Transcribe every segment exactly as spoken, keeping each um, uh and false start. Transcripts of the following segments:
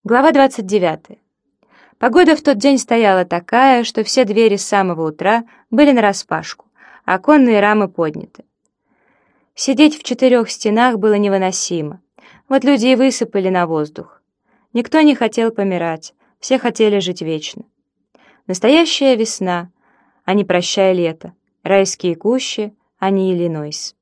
Глава двадцать девятая. Погода в тот день стояла такая, что все двери с самого утра были нараспашку, а оконные рамы подняты. Сидеть в четырех стенах было невыносимо. Вот люди и высыпали на воздух. Никто не хотел помирать, все хотели жить вечно. Настоящая весна, а не прощай лето, райские кущи, а не Иллинойс.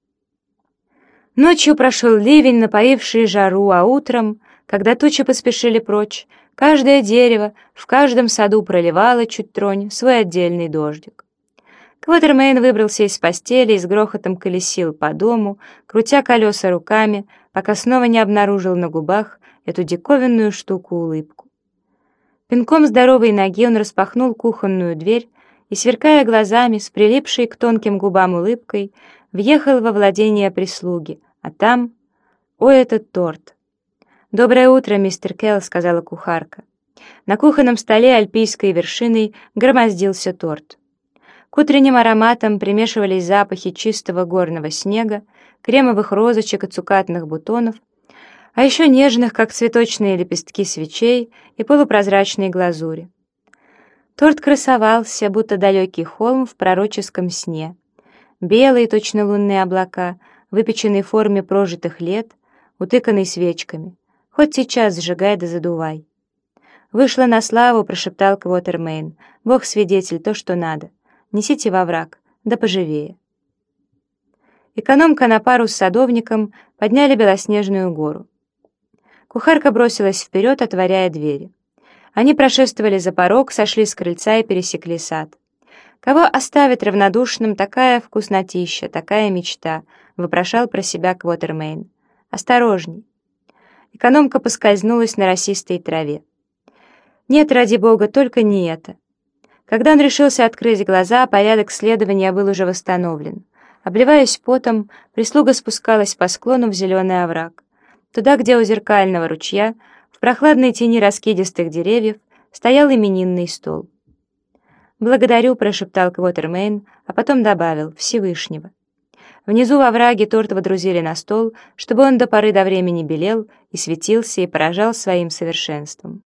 Ночью прошел ливень, напоивший жару, а утром, когда тучи поспешили прочь, каждое дерево в каждом саду проливало, чуть тронь, свой отдельный дождик. Квотермейн выбрался из постели и с грохотом колесил по дому, крутя колеса руками, пока снова не обнаружил на губах эту диковинную штуку-улыбку. Пинком здоровой ноги он распахнул кухонную дверь и, сверкая глазами, с прилипшей к тонким губам улыбкой, въехал во владение прислуги, а там... О, этот торт! «Доброе утро, мистер Келл», — сказала кухарка. На кухонном столе альпийской вершиной громоздился торт. К утренним ароматам примешивались запахи чистого горного снега, кремовых розочек и цукатных бутонов, а еще нежных, как цветочные лепестки свечей и полупрозрачной глазури. Торт красовался, будто далекий холм в пророческом сне. Белые, точно лунные облака, выпеченные в форме прожитых лет, утыканный свечками. Хоть сейчас сжигай да задувай. «Вышло на славу», — прошептал Квотермейн. «Бог свидетель, то, что надо. Несите во враг, да поживее». Экономка на пару с садовником подняли белоснежную гору. Кухарка бросилась вперед, отворяя двери. Они прошествовали за порог, сошли с крыльца и пересекли сад. «Кого оставит равнодушным такая вкуснотища, такая мечта?» — вопрошал про себя Квотермейн. «Осторожней». Экономка поскользнулась на росистой траве. «Нет, ради бога, только не это». Когда он решился открыть глаза, порядок следования был уже восстановлен. Обливаясь потом, прислуга спускалась по склону в зеленый овраг. Туда, где у зеркального ручья, в прохладной тени раскидистых деревьев, стоял именинный стол. «Благодарю», — прошептал Квотермейн, а потом добавил «Всевышнего». Внизу во враге торт водрузили на стол, чтобы он до поры до времени белел и светился и поражал своим совершенством.